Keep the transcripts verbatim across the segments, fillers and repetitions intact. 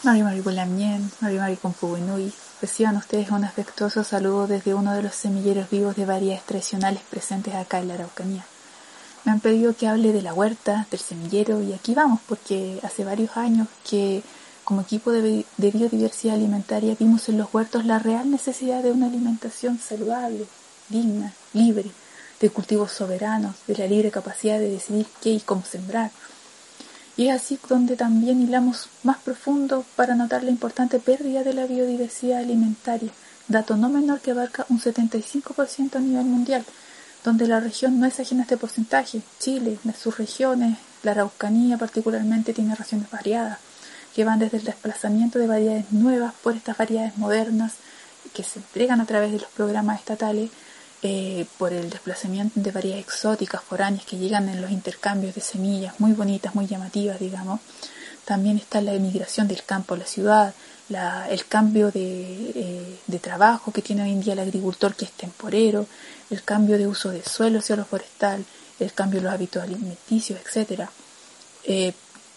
Mari Mari Bulamien, Mari Mari Compubenui, reciban ustedes un afectuoso saludo desde uno de los semilleros vivos de variedades tradicionales presentes acá en la Araucanía. Me han pedido que hable de la huerta, del semillero, y aquí vamos, porque hace varios años que como equipo de, de biodiversidad alimentaria vimos en los huertos la real necesidad de una alimentación saludable, digna, libre, de cultivos soberanos, de la libre capacidad de decidir qué y cómo sembrar. Y es así donde también hilamos más profundo para notar la importante pérdida de la biodiversidad alimentaria, dato no menor que abarca un setenta y cinco por ciento a nivel mundial, donde la región no es ajena a este porcentaje. Chile, en sus regiones, la Araucanía particularmente, tiene regiones variadas, que van desde el desplazamiento de variedades nuevas por estas variedades modernas que se entregan a través de los programas estatales, Eh, por el desplazamiento de variedades exóticas, foráneas, que llegan en los intercambios de semillas muy bonitas, muy llamativas, digamos. También está la emigración del campo a la ciudad, la, el cambio de, eh, de trabajo que tiene hoy en día el agricultor, que es temporero, el cambio de uso de suelo hacia lo forestal, el cambio de los hábitos alimenticios, etcétera. Eh,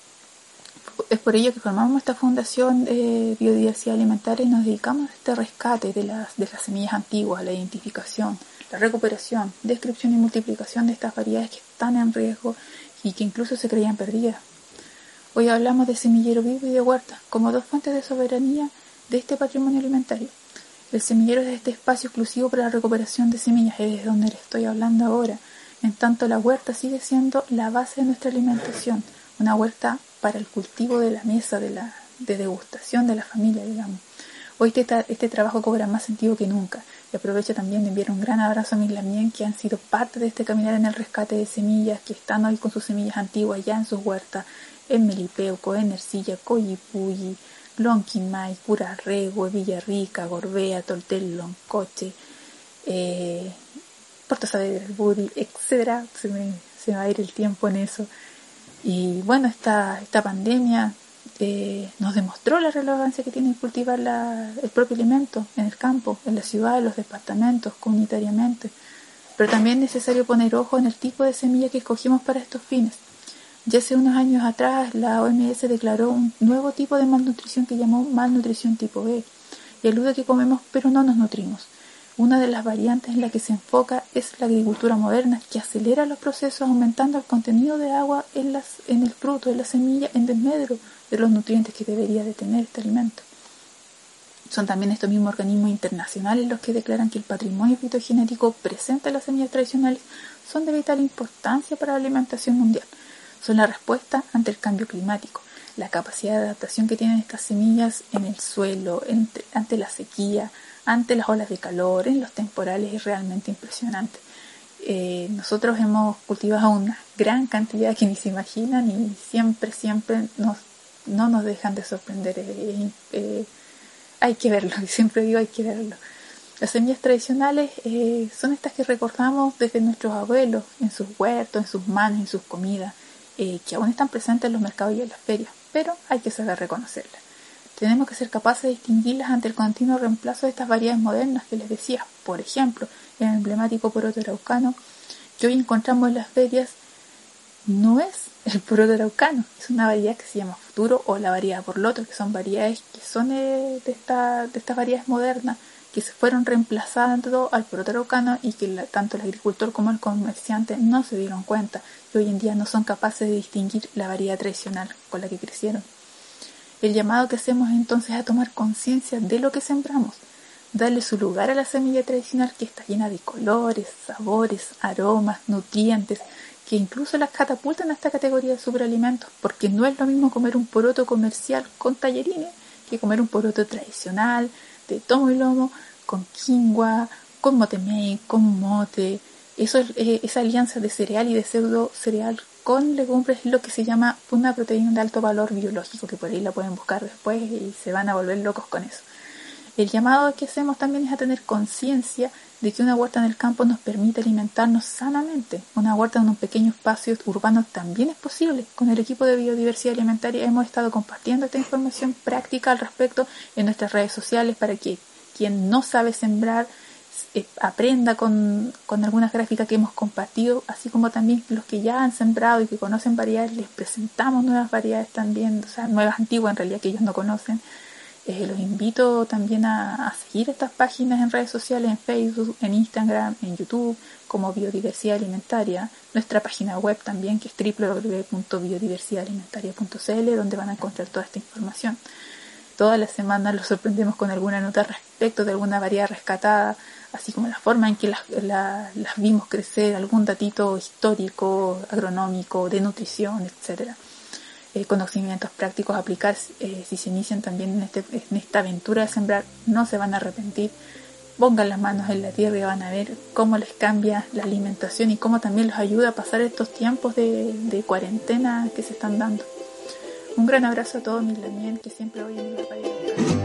es por ello que formamos esta Fundación de Biodiversidad Alimentaria y nos dedicamos a este rescate de las, de las semillas antiguas, la identificación, la recuperación, descripción y multiplicación de estas variedades que están en riesgo y que incluso se creían perdidas. Hoy hablamos de semillero vivo y de huerta como dos fuentes de soberanía de este patrimonio alimentario. El semillero es este espacio exclusivo para la recuperación de semillas, es de donde les estoy hablando ahora. En tanto, la huerta sigue siendo la base de nuestra alimentación, una huerta para el cultivo de la mesa, de la de degustación de la familia, digamos. Hoy este, este trabajo cobra más sentido que nunca. Y aprovecho también de enviar un gran abrazo a mis lamien que han sido parte de este caminar en el rescate de semillas, que están hoy con sus semillas antiguas ya en sus huertas, en Melipeuco, en Ercilla, Coyipulli, Lonquimay, Curarrehue, Villarrica, Gorbea, Toltel, Loncoche, eh, Puerto Saavedra, el Budi, etcétera. Se me, se me va a ir el tiempo en eso. Y bueno, esta, esta pandemia eh, nos demostró la relevancia que tiene cultivar la, el propio alimento en el campo, en la ciudad, en los departamentos, comunitariamente. Pero también es necesario poner ojo en el tipo de semilla que escogimos para estos fines. Ya hace unos años atrás la O M S declaró un nuevo tipo de malnutrición que llamó malnutrición tipo B, y alude a que comemos pero no nos nutrimos. Una de las variantes en la que se enfoca es la agricultura moderna, que acelera los procesos aumentando el contenido de agua en, las, en el fruto, en la semilla, en desmedro de los nutrientes que debería de tener este alimento. Son también estos mismos organismos internacionales los que declaran que el patrimonio fitogenético presente en las semillas tradicionales son de vital importancia para la alimentación mundial. Son la respuesta ante el cambio climático, la capacidad de adaptación que tienen estas semillas en el suelo, entre, ante la sequía, ante las olas de calor, en los temporales, es realmente impresionante. Eh, nosotros hemos cultivado una gran cantidad que ni se imaginan y siempre, siempre nos, no nos dejan de sorprender. Eh, eh, hay que verlo, y siempre digo hay que verlo. Las semillas tradicionales eh, son estas que recordamos desde nuestros abuelos, en sus huertos, en sus manos, en sus comidas, eh, que aún están presentes en los mercados y en las ferias, pero hay que saber reconocerlas. Tenemos que ser capaces de distinguirlas ante el continuo reemplazo de estas variedades modernas que les decía. Por ejemplo, el emblemático poroto araucano que hoy encontramos en las ferias no es el poroto araucano, es una variedad que se llama futuro o la variedad borloto, que son variedades que son de, de, esta, de estas variedades modernas que se fueron reemplazando al poroto araucano y que la, tanto el agricultor como el comerciante no se dieron cuenta y hoy en día no son capaces de distinguir la variedad tradicional con la que crecieron. El llamado que hacemos entonces es a tomar conciencia de lo que sembramos, darle su lugar a la semilla tradicional que está llena de colores, sabores, aromas, nutrientes, que incluso las catapultan a esta categoría de superalimentos, porque no es lo mismo comer un poroto comercial con tallarines que comer un poroto tradicional, de tomo y lomo, con quinoa, con motemey, con mote. Eso es, eh, esa alianza de cereal y de pseudo cereal con legumbres es lo que se llama una proteína de alto valor biológico, que por ahí la pueden buscar después y se van a volver locos con eso. El llamado que hacemos también es a tener conciencia de que una huerta en el campo nos permite alimentarnos sanamente. Una huerta en un pequeño espacio urbano también es posible. Con el equipo de biodiversidad alimentaria hemos estado compartiendo esta información práctica al respecto en nuestras redes sociales para que quien no sabe sembrar eh, aprenda con, con algunas gráficas que hemos compartido, así como también los que ya han sembrado y que conocen variedades, les presentamos nuevas variedades también, o sea, nuevas antiguas en realidad que ellos no conocen. Eh, los invito también a, a seguir estas páginas en redes sociales, en Facebook, en Instagram, en YouTube, como Biodiversidad Alimentaria. Nuestra página web también, que es doble u doble u doble u punto biodiversidad alimentaria punto c l, donde van a encontrar toda esta información. Todas las semanas los sorprendemos con alguna nota respecto de alguna variedad rescatada, así como la forma en que las, la, las vimos crecer, algún datito histórico, agronómico, de nutrición, etcétera. Eh, conocimientos prácticos a aplicar eh, si se inician también en, este, en esta aventura de sembrar, no se van a arrepentir. Pongan las manos en la tierra y van a ver cómo les cambia la alimentación y cómo también los ayuda a pasar estos tiempos de, de cuarentena que se están dando. Un gran abrazo a todos mis lamien que siempre oyen en la radio.